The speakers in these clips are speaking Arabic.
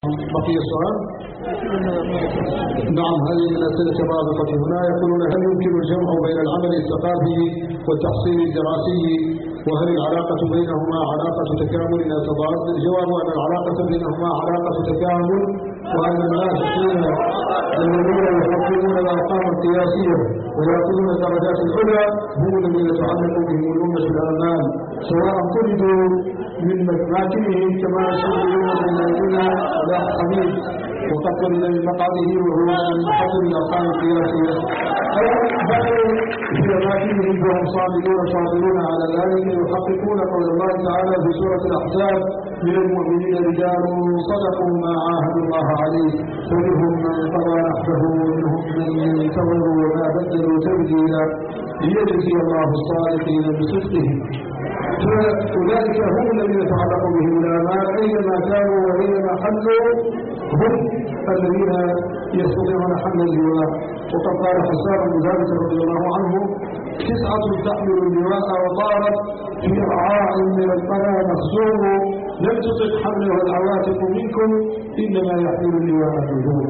بقي السؤال؟ نعم. هذه من الأسئلة الرابطة هنا. يقولون: هل يمكن الجمع بين العمل الثقافي والتحصيل الدراسي؟ وهل العلاقة بينهما علاقة تكامل لا تضاد؟ الجواب أن العلاقة بينهما علاقة تكامل، وأن الناجحين الذين يحققون الأرقام القياسية ويأخذون الدرجات العلى هم الذين تعلق بهم الأمة الآمال، سواء طردوا من مساكنهم كما يشهدون من أيدينا على حميد وقد طرد من مقعده وهو من محصل الأرقام القياسية، أو بقوا في أماكنهم وهم صابرون على ذلك يحققون قول الله تعالى في سورة الأحزاب: من المؤمنين رجال صدقوا ما عاهدوا الله عليه فمنهم من قضى نحبه ومنهم من ينتظر وما بدلوا تبديلا ليجزي الله الصادقين بصدقهم. فأولئك هم الذين يتعلق بهم الآمال أينما كانوا وأينما حلوا، هم الذين يستطيعون حمل اللواء. وقد قال حسان بن ثابت رضي الله عنه: 9 تحمل اللواء وطارت في رعاء من القنا مخزون لم تطق حمله العواتق منكم إنما يحمل اللواء النجوم.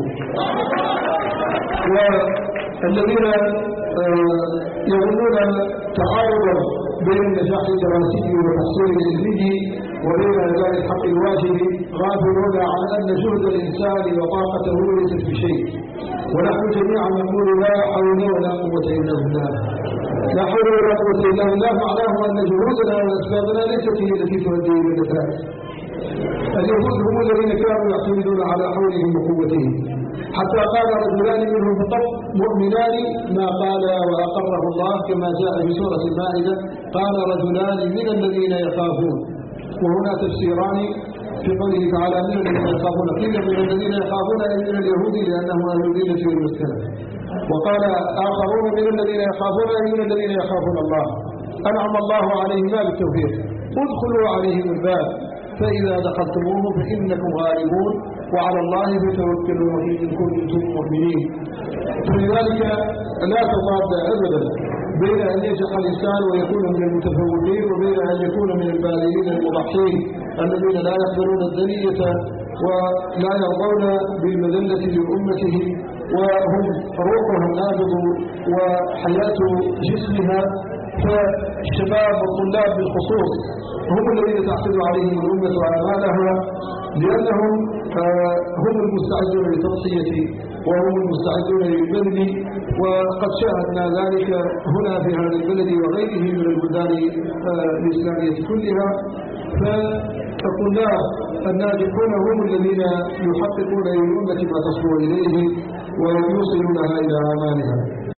والذين يظنون تعارضا بين النجاح الدراسي والتحصيل العلمي وبين أداء الحق الواجب غافلون عن أن جهد الإنسان وطاقته ليست بشيء، ونحن جميعا نقول: لا حول ولا قوة إلا بالله. لا حول ولا قوة إلا بالله معناه أن جهودنا وأسبابنا ليست هي التي تؤدي إلى النتائج. اليهود هم الذين كانوا يعتمدون على حولهم وقوتهم، حتى قال رجلان منهم فقط مؤمنان ما قال وأقره الله كما جاء في سورة المائدة: قال رجلان من الذين يخافون. وهنا تفسيران في قوله تعالى: من الذين يخافون، قيل من الذين يخافون أي من اليهود لأنهم أهل الدين والمسكنة، وقال آخرون من الذين يخافون أي من الذين يخافون الله أنعم الله عليهم بالتوفيق ادخلوا عليهم الباب فإذا دخلتموه فإنكم غالبون وعلى الله فتوكلوا إن كنتم مؤمنين. فلذلك لا تضاد أبدا بين أن ينجح الإنسان ويكون من المتفوقين وبين أن يكون من الباذلين المضحين الذين لا يقبلون الدنية ولا يرضون بالمذلة لأمته، وهم روحها النابض وحياة جسمها. فالشباب والطلاب بالخصوص هم الذين تعتد عليهم الأمة وآمالها، لأنهم هم المستعدون للتضحية وهم المستعدون للبذل، وقد شاهدنا ذلك هنا في هذا البلد وغيره من البلدان الإسلامية كلها. فالطلاب الناجحون هم الذين يحققون للأمة ما تصلو إليه ويوصلونها إلى آمالها.